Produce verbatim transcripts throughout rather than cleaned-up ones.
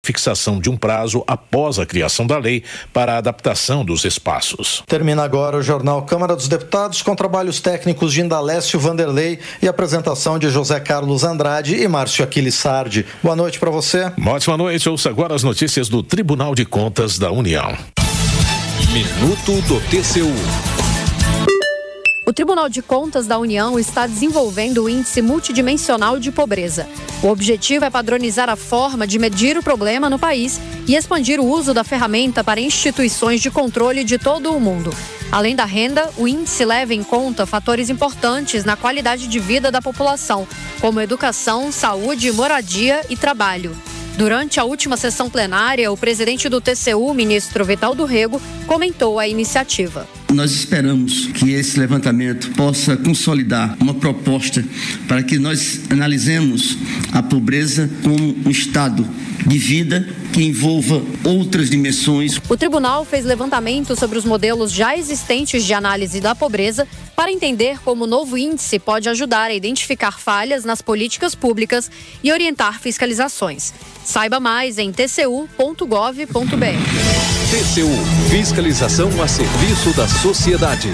fixação de um prazo após a criação da lei para a adaptação dos espaços. Termina agora o Jornal Câmara dos Deputados com trabalhos técnicos de Indalécio Vanderlei e apresentação de José Carlos Andrade e Márcio Aquiles Sardi. Boa noite para você. Uma ótima noite. Ouça agora as notícias do Tribunal de Contas da União. Minuto do T C U. O Tribunal de Contas da União está desenvolvendo o Índice Multidimensional de Pobreza. O objetivo é padronizar a forma de medir o problema no país e expandir o uso da ferramenta para instituições de controle de todo o mundo. Além da renda, o índice leva em conta fatores importantes na qualidade de vida da população, como educação, saúde, moradia e trabalho. Durante a última sessão plenária, o presidente do T C U, ministro Vital do Rego, comentou a iniciativa. Nós esperamos que esse levantamento possa consolidar uma proposta para que nós analisemos a pobreza como um estado de vida que envolva outras dimensões. O tribunal fez levantamento sobre os modelos já existentes de análise da pobreza para entender como o novo índice pode ajudar a identificar falhas nas políticas públicas e orientar fiscalizações. Saiba mais em t c u ponto gov ponto b r. T C U, fiscalização a serviço da sociedade.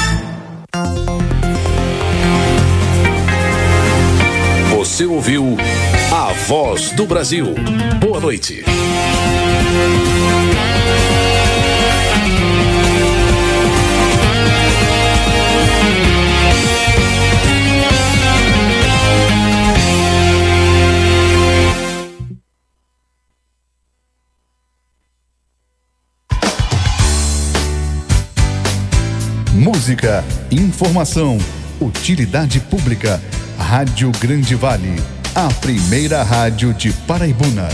Você ouviu A Voz do Brasil. Boa noite. Música, informação, utilidade pública. Rádio Grande Vale, a primeira rádio de Paraibuna.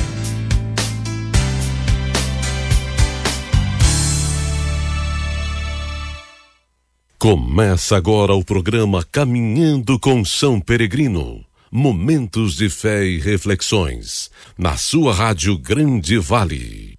Começa agora o programa Caminhando com São Peregrino. Momentos de fé e reflexões. Na sua Rádio Grande Vale.